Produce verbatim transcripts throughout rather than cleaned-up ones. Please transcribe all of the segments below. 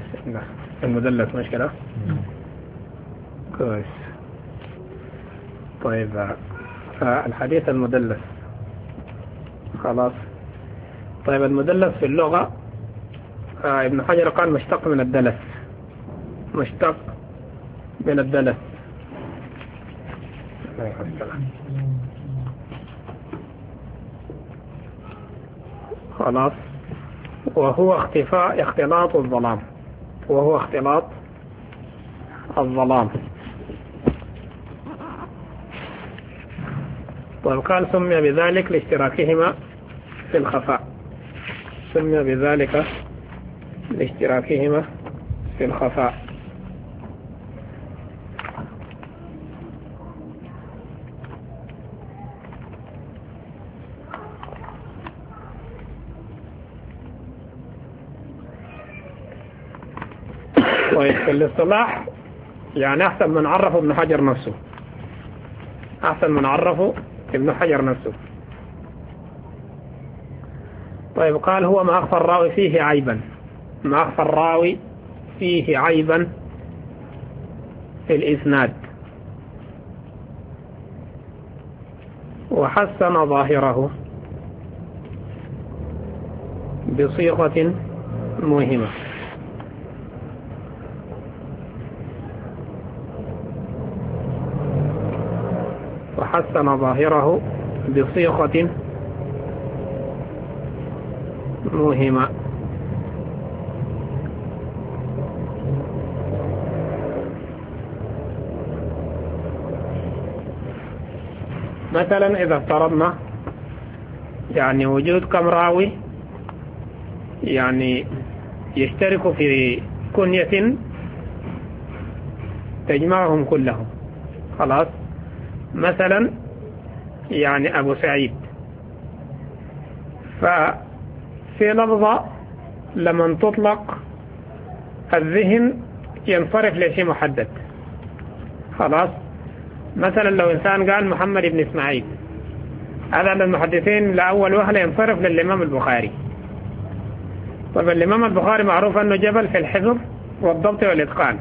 لا المدلس مشكلة. كويس. طيب الحديث المدلس خلاص. طيب المدلس في اللغة آه ابن حجر قال مشتق من الدلس، مشتق من الدلس. خلاص. وهو اختفاء اختلاط الظلام، وهو اختلاط الظلام. طيب قال سمي بذلك لاشتراكهما في الخفاء، سمي بذلك لاشتراكهما في الخفاء. طيب في الاصطلاح يعني أحسن من عرفه ابن حجر نفسه، أحسن من عرفه ابن حجر نفسه. طيب قال هو ما أخفى الراوي فيه عيبا، ما أخفى الراوي فيه عيبا في الإسناد وحسن ظاهره بصيغة مهمة. وحسن ظاهره بصيغة مهمة. مثلا إذا افترضنا يعني وجود كم راوي يعني يشترك في كنية تجمعهم كلهم، خلاص. مثلا يعني أبو سعيد، ففي لفظة لمن تطلق الذهن ينصرف لشيء محدد، خلاص. مثلا لو إنسان قال محمد بن إسماعيل، هذا المحدثين لأول وهلة ينصرف للإمام البخاري. طب الإمام البخاري معروف أنه جبل في الحفظ والضبط والإتقان،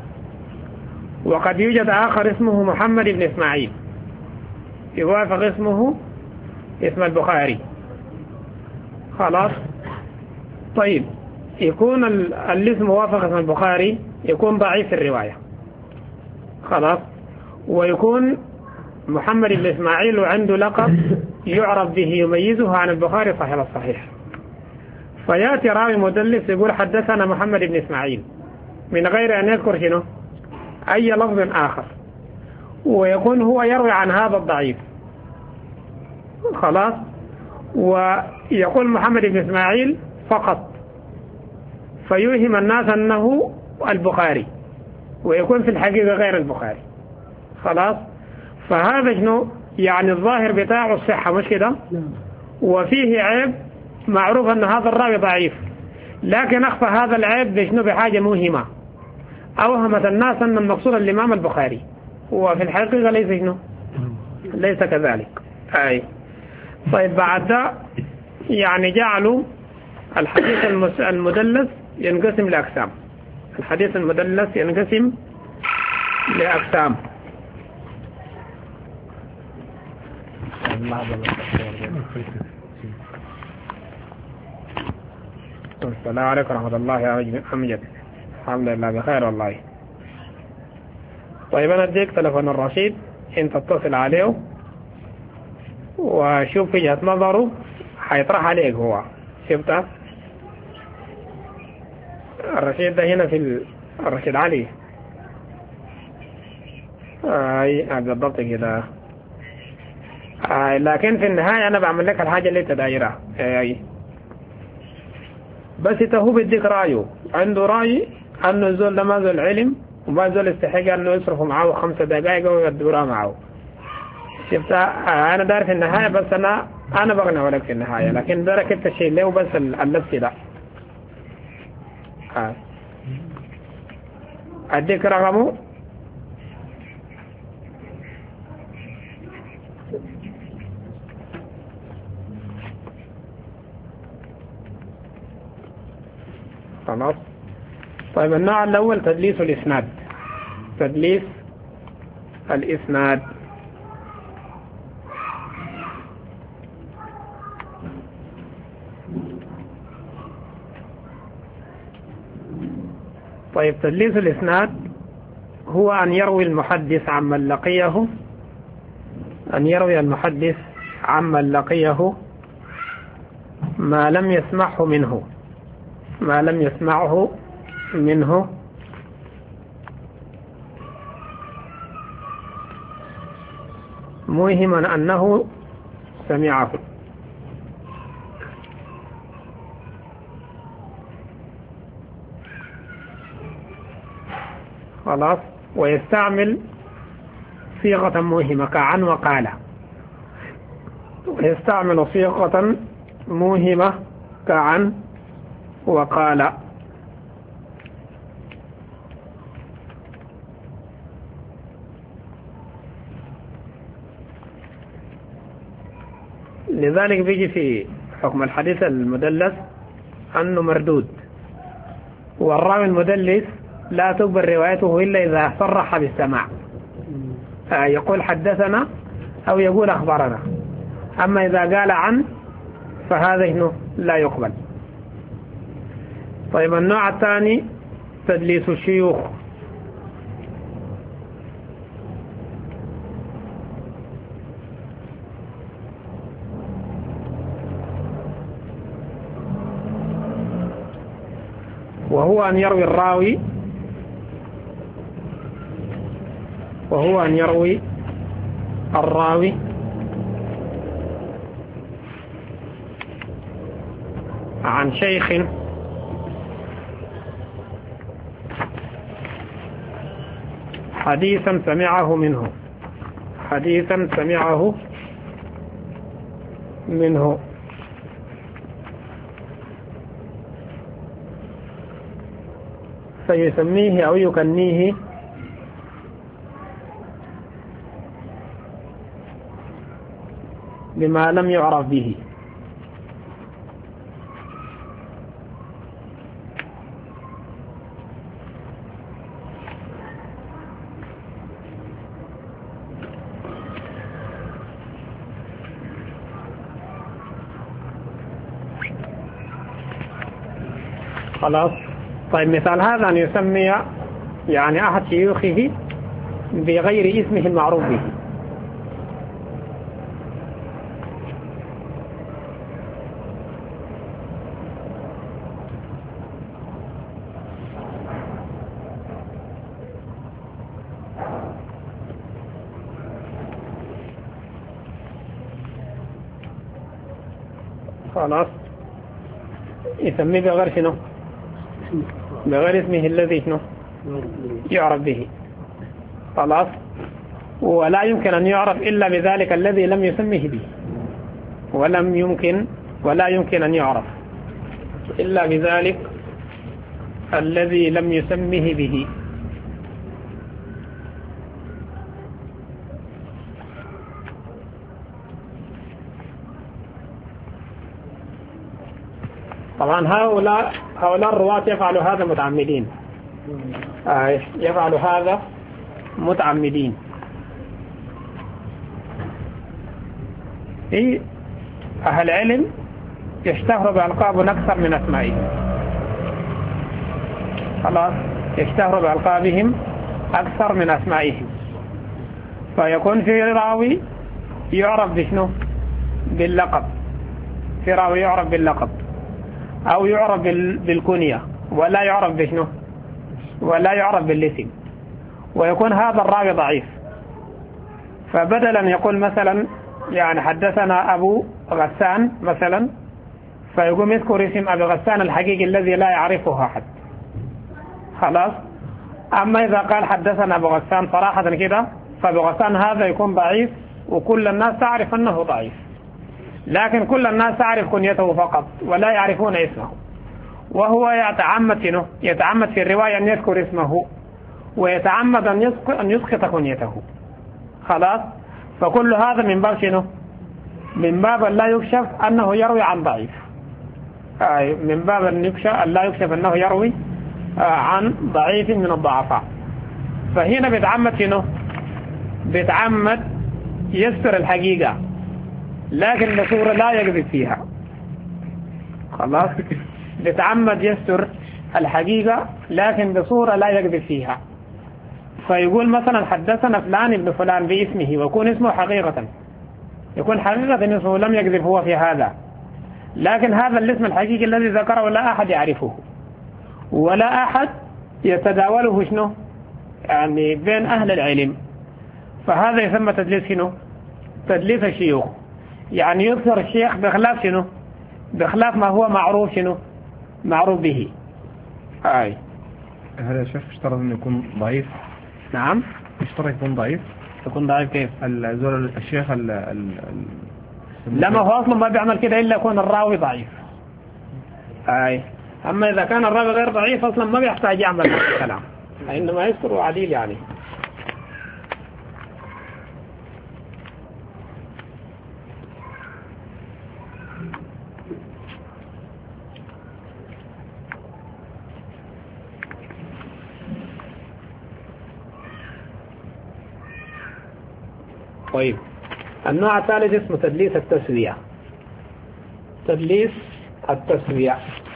وقد يوجد آخر اسمه محمد بن إسماعيل يوافق اسمه اسم البخاري، خلاص. طيب يكون الاسم وافق اسم البخاري يكون ضعيف الرواية، خلاص. ويكون محمد بن إسماعيل وعنده لقب يعرف به يميزه عن البخاري صحيح الصحيح، فيأتي راوي مدلس يقول حدثنا محمد بن إسماعيل من غير أن يذكر شنو أي لفظ آخر، ويكون هو يروي عن هذا الضعيف، خلاص. ويقول محمد بن إسماعيل فقط، فيوهم الناس أنه البخاري ويكون في الحقيقة غير البخاري، خلاص. فهذا شنو يعني الظاهر بتاعه الصحة، مش كده؟ وفيه عيب معروف أن هذا الراوي ضعيف، لكن أخفى هذا العيب بشنو بحاجة مهمة، أوهمت الناس أن المقصود الإمام البخاري، وفي الحقيقة ليس شنو ليس كذلك. أي طيب بعد ده يعني جعلوا الحديث المدلس ينقسم لأقسام، الحديث المدلس ينقسم لأقسام. السلام عليكم ورحمة الله يا أمجد. الحمد لله بخير والله. طيب أنا أديك تلفون الرشيد، أنت تتصل عليه وشوف وجهة نظره حيطرح عليك. هو شفته الرشيد ده هنا في الرشيد علي، اي بالضبط كده. آه لكن في النهاية أنا بعمل لك الحاجة اللي أنت دايرها، أي بس هو بديك رأيه، عنده رأي أنه الزول ده ما زول علم وما زول استحق أنه يصرفوا معه خمسة دقائق ويدورها معه. شفت آه أنا دار في النهاية، بس أنا أنا بغنى لك في النهاية، لكن دارك أنت الشيء له بس اللبس ده. آه. أديك رقمه خلاص. طيب النوع الأول تدليس الإسناد. تدليس الإسناد طيب تدليس الإسناد هو أن يروي المحدث عمن لقيه أن يروي المحدث عمن لقيه ما لم يسمعه منه ما لم يسمعه منه موهما أنه سمعه. خلاص. ويستعمل صيغة موهمة كعن وقال، ويستعمل صيغة موهمة كعن وقال. لذلك بيجي في حكم الحديث المدلس أنه مردود، والراوي المدلس لا تقبل روايته إلا إذا صرح بالسماع، يقول حدثنا أو يقول أخبرنا. أما إذا قال عن فهذا لا يقبل. طيب النوع الثاني تدليس الشيوخ. وهو أن يروي الراوي وهو أن يروي الراوي عن شيخ حديثا سمعه منه حديثا سمعه منه فيسميه أو يكنيه بما لم يعرف به. خلاص. طيب مثال هذا أن يسمي يعني أحد شيوخه بغير اسمه المعروف به. خلاص. يسميه بغير شنو؟ بغير اسمه الذي شنو يعرف به. خلاص. ولا يمكن أن يعرف إلا بذلك الذي لم يسمه به، ولم يمكن ولا يمكن أن يعرف إلا بذلك الذي لم يسمه به. طبعا هؤلاء هؤلاء الرواة يفعلوا هذا متعمدين، آه يفعلوا هذا متعمدين. في أهل العلم يشتهر بألقاب أكثر من أسمائهم. خلاص. يشتهر بألقابهم أكثر من أسمائهم، فيكون في راوي يعرف بشنو؟ باللقب. في راوي يعرف باللقب أو يعرف بالكنية، ولا يعرف بشنو؟ ولا يعرف بالاسم، ويكون هذا الراوي ضعيف. فبدلا يقول مثلا يعني حدثنا أبو غسان مثلا، فيقوم يذكر اسم أبي غسان الحقيقي الذي لا يعرفه أحد. خلاص. أما إذا قال حدثنا أبو غسان صراحة كده، فأبو غسان هذا يكون ضعيف، وكل الناس تعرف أنه ضعيف، لكن كل الناس تعرف كنيته فقط ولا يعرفون اسمه، وهو يتعمد يتعمد في الرواية أن يذكر اسمه، ويتعمد أن يسقط كنيته. خلاص. فكل هذا من باب شنو؟ من باب لا يكشف أنه يروي عن ضعيف، أي من باب أن لا يكشف أنه يروي عن ضعيف من الضعفاء. فهنا بيتعمد شنو؟ بيتعمد يستر الحقيقة لكن بصورة لا يكذب فيها. خلاص، بيتعمد يستر الحقيقة لكن بصورة لا يكذب فيها. فيقول مثلا حدثنا فلان ابن فلان باسمه ويكون اسمه حقيقة، يكون حقيقة اسمه لم يكذب هو في هذا، لكن هذا الاسم الحقيقي الذي ذكره لا أحد يعرفه ولا أحد يتداوله شنو يعني بين أهل العلم. فهذا يسمى تدليس شنو؟ تدليس الشيوخ، يعني يظهر الشيخ بخلاف شنو؟ بخلاف ما هو معروف شنو؟ معروف به. أي هل يا شيخ اشترط أن يكون ضعيف؟ نعم، اشترط يكون ضعيف. يكون ضعيف كيف؟ الزول الشيخ ال ال لما هو أصلا ما بيعمل كده إلا يكون الراوي ضعيف. أي أما إذا كان الراوي غير ضعيف أصلا ما بيحتاج يعمل الكلام، إنما يذكر عديل يعني. طيب، النوع الثالث اسمه تدليس التسوية. تدليس التسوية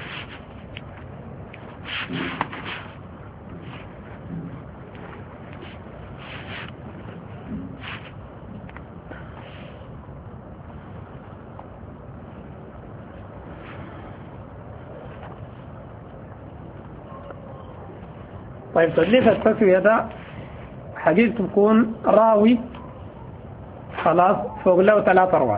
طيب تدليس التسوية ده حقيقة تكون راوي خلاص فوق له ثلاثة رواة،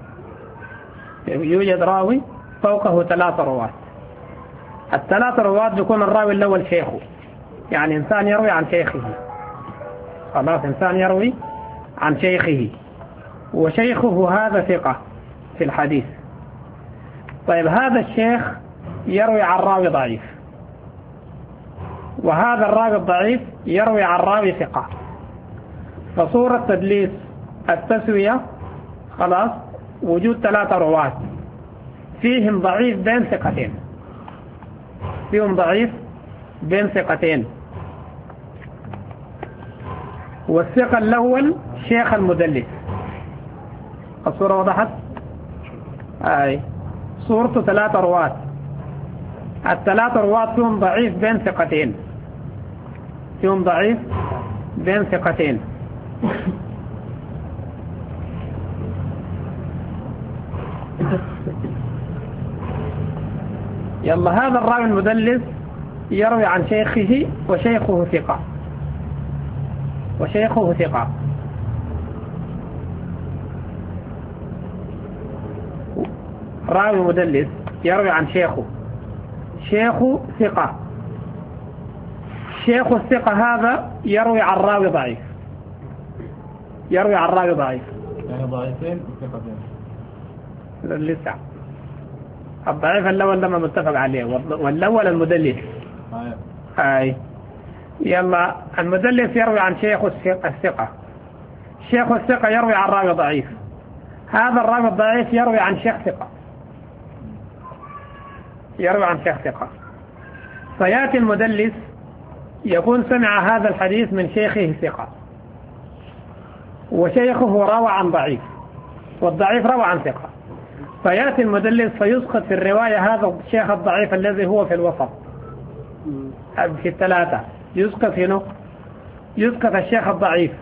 يوجد راوي فوقه ثلاثة رواة. الثلاثة رواة بيكون الراوي الأول شيخه، يعني إنسان يروي عن شيخه، خلاص إنسان يروي عن شيخه وشيخه هذا ثقة في الحديث. طيب هذا الشيخ يروي عن راوي ضعيف، وهذا الراوي الضعيف يروي عن راوي ثقة. فصورة تدليس التسوية خلاص وجود ثلاثة رواة فيهم ضعيف بين ثقتين، فيهم ضعيف بين ثقتين، والثقة الأول شيخ المدلس. الصورة وضحت؟ أي صورته ثلاثة رواة، الثلاثة رواة فيهم ضعيف بين ثقتين، فيهم ضعيف بين ثقتين. يلا هذا الراوي المدلس يروي عن شيخه وشيخه ثقة، وشيخه ثقة. راوي مدلس يروي عن شيخه، شيخه ثقة، شيخ الثقة هذا يروي عن راوي ضعيف، يروي عن راوي ضعيف، يعني ضعيفين وثقتين. لسه الضعيف الأول لما متفق عليه، والأول المدلس. أي يلا المدلس يروي عن شيخ الثقة، شيخ الثقة يروي عن راوي ضعيف، هذا الراوي الضعيف يروي عن شيخ ثقة، يروي عن شيخ ثقة. فيأتي المدلس يكون سمع هذا الحديث من شيخه ثقة، وشيخه روى عن ضعيف، والضعيف روى عن ثقة. فيأتي المدلس فيسقط في الرواية هذا الشيخ الضعيف الذي هو في الوسط في الثلاثة، يسقط هنا، يسقط الشيخ الضعيف.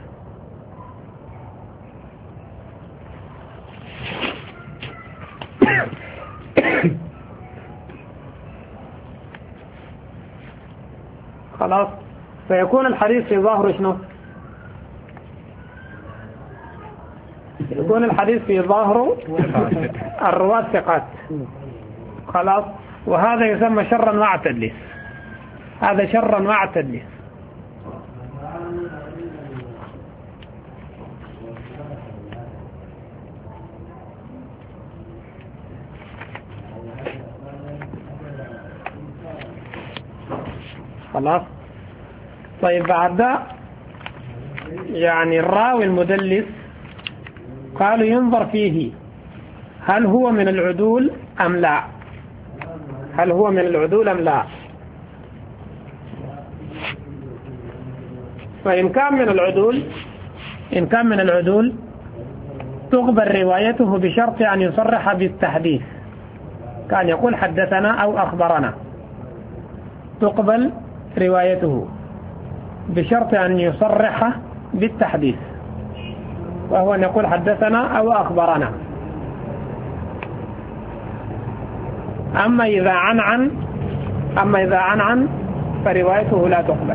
خلاص، فيكون الحديث في ظاهره شنو؟ يكون الحديث في ظاهره الرواة ثقات. خلاص، وهذا يسمى شرا مع التدليس، هذا شرا مع التدليس. خلاص. طيب بعد ده يعني الراوي المدلس قالوا ينظر فيه هل هو من العدول أم لا، هل هو من العدول أم لا. فإن كان من العدول إن كان من العدول تقبل روايته بشرط أن يصرح بالتحديث، كان يقول حدثنا أو أخبرنا، تقبل روايته بشرط أن يصرح بالتحديث، وهو أن يقول حدثنا أو أخبرنا. أما إذا عن عن أما إذا عن عن فروايته لا تقبل.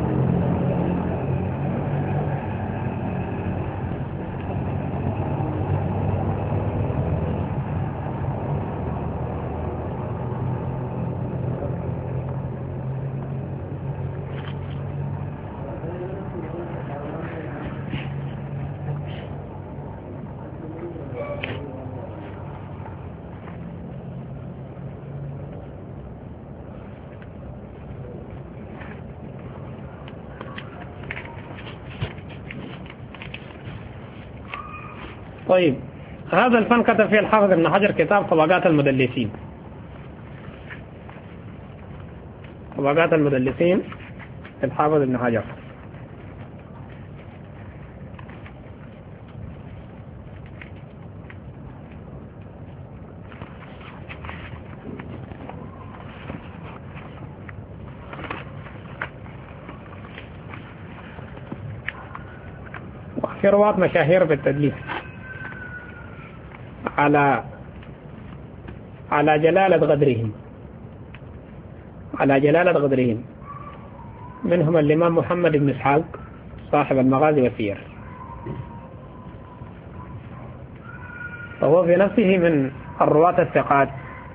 طيب، هذا الفن كتب فيه الحافظ ابن حجر كتاب طبقات المدلسين. طبقات المدلسين الحافظ ابن حجر. وفي رواة مشاهير بالتدليس على على جلالة قدرهم على جلالة قدرهم منهم الإمام محمد بن إسحاق صاحب المغازي والسير، فهو في نفسه من الرواة الثقات.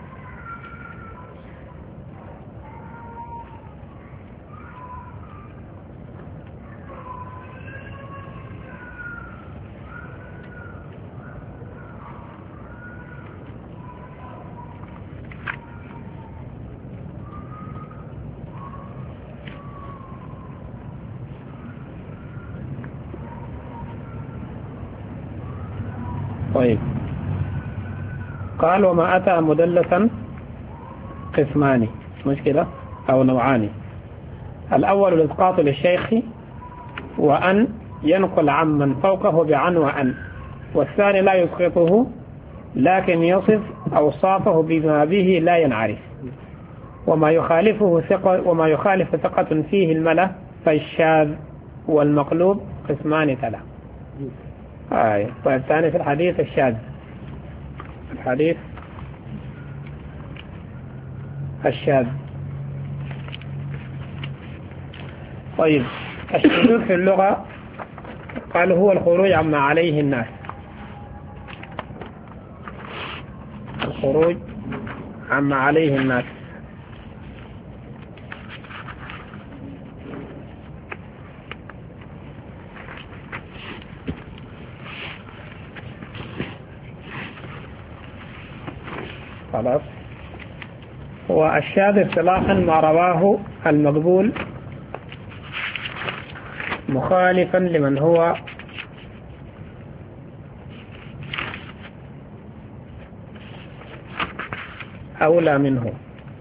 طيب، قال وما أتى مدلسا قسمان، مشكلة أو نوعان. الأول الإسقاط للشيخ وأن ينقل عمن فوقه بعن وأن، والثاني لا يسقطه لكن يصف أوصافه بما به لا ينعرف، وما يخالفه ثقة وما يخالف ثقة فيه الملا، فالشاذ والمقلوب قسمان تلا. آه. طيب، الثاني في الحديث الشاذ، الحديث الشاذ. طيب، الشذوذ في اللغة قال هو الخروج عما عليه الناس، الخروج عما عليه الناس. خلاص. والشاذ اصطلاحا ما رواه المقبول مخالفا لمن هو أولى منه،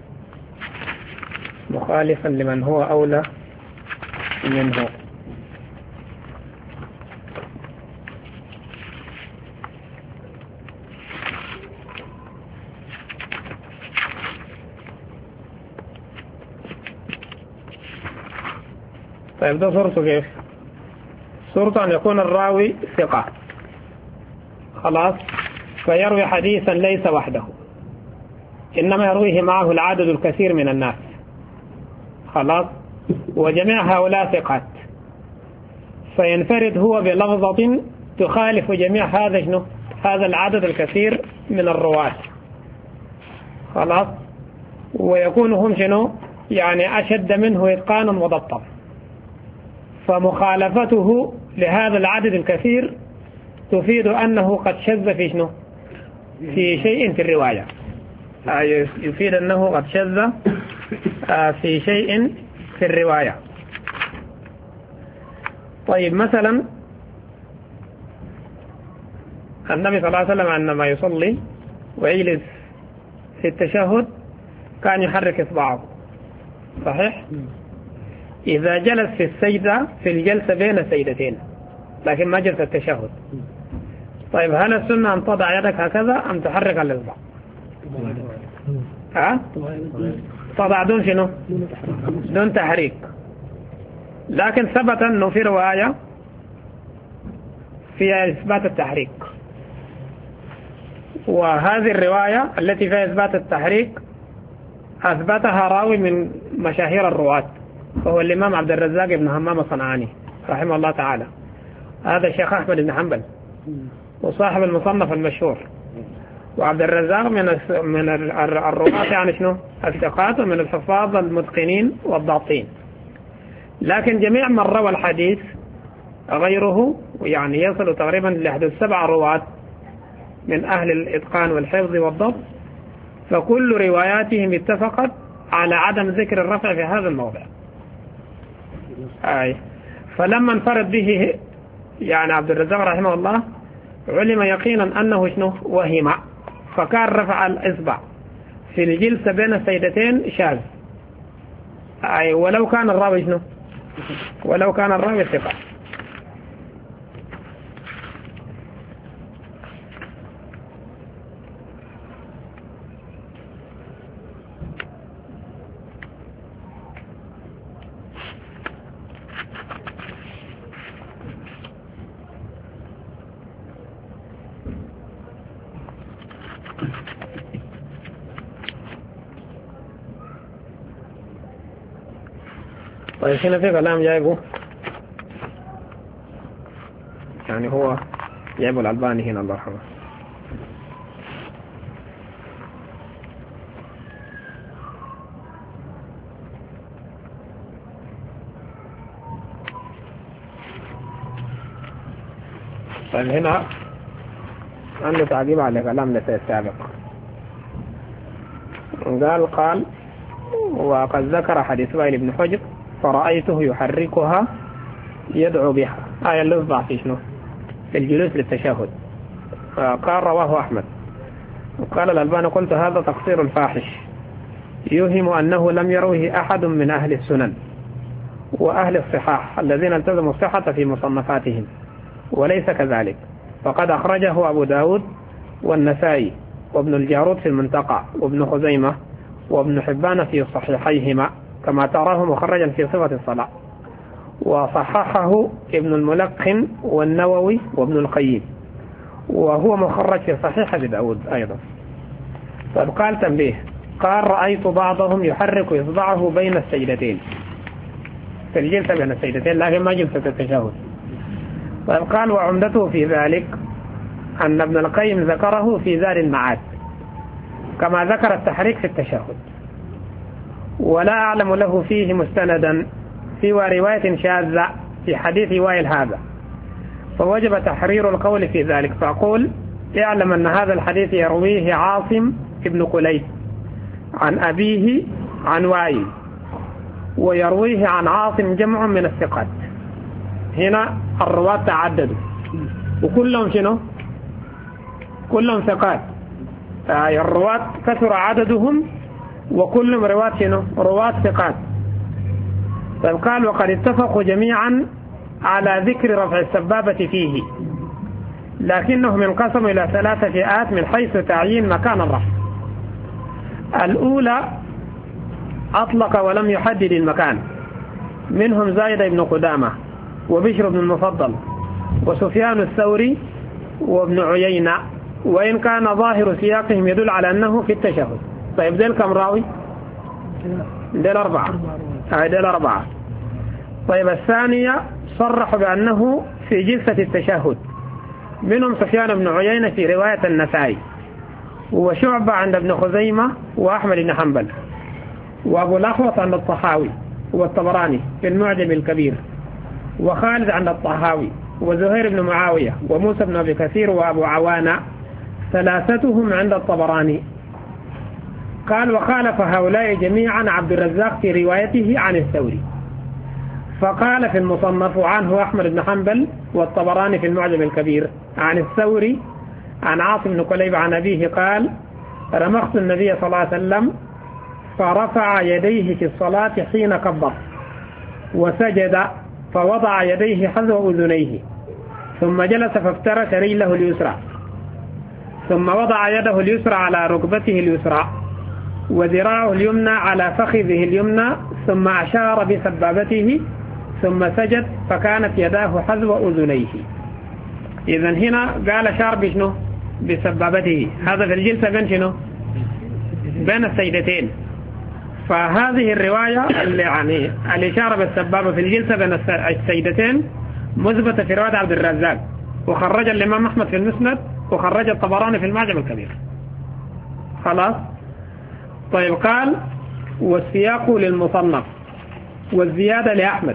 مخالفا لمن هو أولى منه. طيب، ده صورته كيف؟ صورته أن يكون الراوي ثقة، خلاص، فيروي حديثا ليس وحده، إنما يرويه معه العدد الكثير من الناس، خلاص، وجميع هؤلاء ثقات، فينفرد هو بلفظة تخالف جميع هذا شنو؟ هذا العدد الكثير من الرواة، خلاص، ويكون هم شنو؟ يعني أشد منه إتقانا وضبطا، فمخالفته لهذا العدد الكثير تفيد أنه قد شذ في شنو؟ في شيء في الرواية، يفيد أنه قد شذ في شيء في الرواية. طيب، مثلا النبي صلى الله عليه وسلم عندما يصلي ويجلس في التشهد كان يحرك إصبعه، صحيح؟ إذا جلس في السجدة في الجلسة بين السجدتين لكن ما جلس التشهد. طيب هل السنة أن تضع يدك هكذا أم تحرك الإصبع؟ ها؟ تضع دون شنو؟ دون تحريك. لكن ثبت أنه في رواية فيها إثبات التحريك، وهذه الرواية التي فيها إثبات التحريك أثبتها راوي من مشاهير الرواة وهو الإمام عبد الرزاق بن همام الصنعاني رحمه الله تعالى. هذا الشيخ أحمد بن حنبل وصاحب المصنف المشهور، وعبد الرزاق من من الرواة يعني شنو الثقات ومن الحفاظ المتقنين والضابطين. لكن جميع من روى الحديث غيره يعني يصل تقريبا لحدود سبع رواة من أهل الإتقان والحفظ والضبط، فكل رواياتهم اتفقت على عدم ذكر الرفع في هذا الموضع. أي فلما انفرد به يعني عبد الرزاق رحمه الله علم يقينا أنه شنو وهم، فكان رفع الإصبع في الجلسة بين السيدتين شاذ، أي ولو كان الراوي شنو ولو كان الراوي ثقة. طيب هنا في كلام جايبه يعني هو جايبه الألباني هنا الله يرحمه. طيب هنا عنده تعقيب على كلام لسه السابق. قال قال وقد ذكر حديث وائل بن حجر فرأيته يحركها يدعو بها، آية اللفظة في شنو في الجلوس للتشهد. قال رواه أحمد. وقال الألباني قلت هذا تقصير فاحش يوهم أنه لم يروه أحد من أهل السنن وأهل الصحاح الذين التزموا الصحة في مصنفاتهم، وليس كذلك، فقد أخرجه أبو داود والنسائي وابن الجارود في المنتقى وابن خزيمة وابن حبان في صحيحيهما كما تراه مخرجا في صفة الصلاة، وصححه ابن الملقن والنووي وابن القيم، وهو مخرج في صحيح أبي داود أيضا. طيب قال تنبيه، قال رأيت بعضهم يحرك إصبعه بين السجدتين في الجلسة بين السجدتين لكن ما جلسة التشهد. طيب قال وعمدته في ذلك أن ابن القيم ذكره في زاد المعاد كما ذكر التحريك في التشهد، ولا أعلم له فيه مستندا سوى رواية شاذة في حديث وائل هذا، فوجب تحرير القول في ذلك. فأقول اعلم أن هذا الحديث يرويه عاصم ابن قليس عن أبيه عن وائل، ويرويه عن عاصم جمع من الثقات. هنا الرواة تعددوا وكلهم شنو كلهم ثقات، الرواة كثر عددهم وكلهم رواة شنو رواة ثقات. طيب قال وقد اتفقوا جميعا على ذكر رفع السبابة فيه، لكنهم انقسموا إلى ثلاثة فئات من حيث تعيين مكان الرفع. الأولى أطلق ولم يحدد المكان، منهم زايد بن قدامة وبشر بن المفضل وسفيان الثوري وابن عيينة، وإن كان ظاهر سياقهم يدل على أنه في التشهد. طيب ديل كم راوي؟ ديل أربعة. هاي ديل أربعة. طيب الثانية صرحوا بأنه في جلسة التشهد، منهم سفيان بن عيينة في رواية النسائي، وشعبة عند ابن خزيمة وأحمد بن حنبل، وأبو الأحوص عند الطحاوي والطبراني في المعجم الكبير، وخالد عند الطحاوي وزهير بن معاوية وموسى بن أبي كثير وأبو عوانة ثلاثتهم عند الطبراني. قال وخالف هؤلاء جميعا عبد الرزاق في روايته عن الثوري، فقال في المصنف عنه أحمد بن حنبل والطبراني في المعجم الكبير عن الثوري عن عاصم بن كليب عن أبيه قال رمخت النبي صلى الله عليه وسلم فرفع يديه في الصلاة حين كبر، وسجد فوضع يديه حذو أذنيه ثم جلس فافترش رجله اليسرى ثم وضع يده اليسرى على ركبته اليسرى وذراعه اليمنى على فخذه اليمنى ثم أشار بسبابته ثم سجد فكانت يداه حذو أذنيه. إذن هنا قال أشار بشنو؟ بسبابته. هذا في الجلسة بين شنو؟ بين السيدتين. فهذه الرواية اللي يعني الإشارة بالسبابة في الجلسة بين السيدتين مثبتة في رواية عبد الرزاق، وخرج الإمام أحمد في المسند، وخرج الطبراني في المعجم الكبير. خلاص. طيب قال والسياق للمصنف والزيادة لأحمد،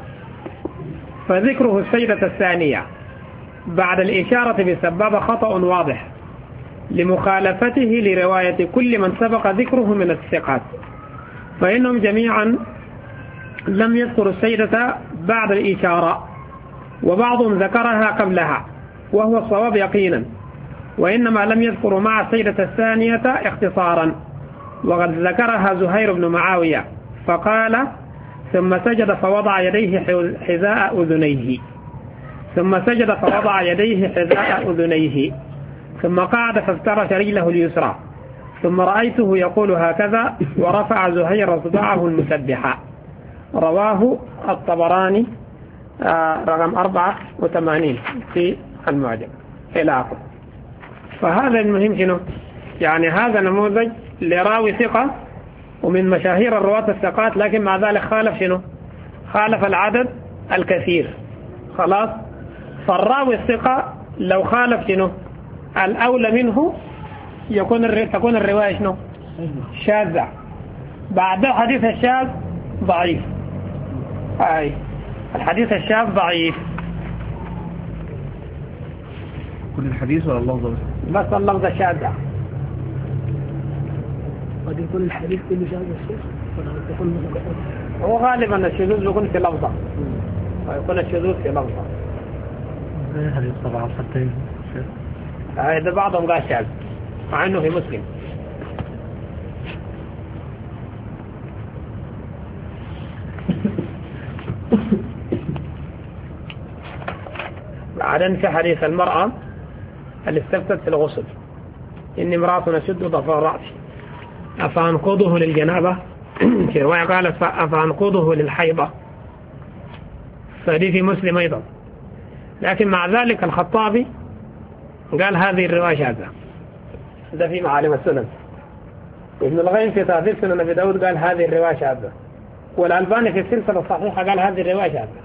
فذكره السجدة الثانية بعد الإشارة بالسبابة خطأ واضح لمخالفته لرواية كل من سبق ذكره من الثقات، فإنهم جميعا لم يذكروا السجدة بعد الإشارة، وبعضهم ذكرها قبلها وهو الصواب يقينا، وإنما لم يذكروا مع السجدة الثانية اختصارا، وقد ذكرها زهير بن معاوية فقال ثم سجد فوضع يديه حذاء أذنيه ثم سجد فوضع يديه حذاء أذنيه ثم قعد فافترش رجله اليسرى ثم رأيته يقول هكذا ورفع زهير صباعه المسبحة. رواه الطبراني رقم أربعة وثمانين في المعجم إلى آخره. فهذا المهم شنو؟ يعني هذا نموذج لراوي ثقة ومن مشاهير الرواة الثقات، لكن مع ذلك خالف شنو؟ خالف العدد الكثير. خلاص. فالراوي الثقة لو خالف شنو؟ الأولى منه يكون الر... تكون الرواية شنو؟ شاذة. بعد الحديث الشاذ ضعيف. أي الحديث الشاذ ضعيف. كل الحديث ولا اللفظ بس؟ بس اللفظ الشاذة. قد يكون الحديث كله شاذ الشيخ ولا يكون هو غالبا الشذوذ يكون في لفظة، ويكون الشذوذ في لفظة. هذه طبعا حتى هذا بعضهم قال شاذ مع انه في مسلم. بعدين في حديث المرأة اللي استفتت في الغسل إن امرأة نشد ضفر رأسي أفأنقضه للجنابة، في رواية قالت أفأنقضه للحيضة، فدي في مسلم أيضا. لكن مع ذلك الخطابي قال هذه الرواية شاذة، ده في معالم السنن. ابن القيم في تهذيب سنن أبي داود قال هذه الرواية شاذة، والألباني في السلسلة الصحيحة قال هذه الرواية شاذة،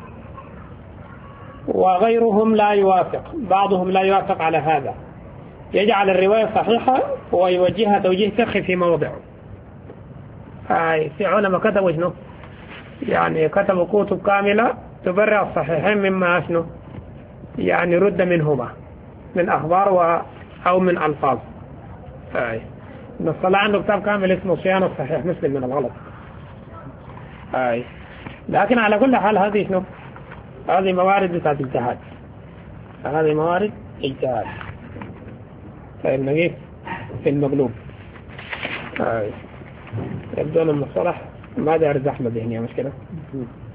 وغيرهم لا يوافق، بعضهم لا يوافق على هذا، يجعل الرواية صحيحة ويوجهها توجيه فقهي في موضعه. هاي في علماء كتبوا شنو؟ يعني كتبوا كتب كاملة تبرع الصحيحين مما شنو؟ يعني رد منهما من أخبار و أو من ألفاظ. هاي إن الصلاة عنده كتاب كامل اسمه صيانة الصحيح مسلم من الغلط. هاي لكن على كل حال هذه شنو؟ هذه موارد بتاعت اجتهاد، هذه موارد اجتهاد. طيب نجيب في المقلوب. هاي يبدو أن المصطلح ما دار زحمة ذهنية مشكلة.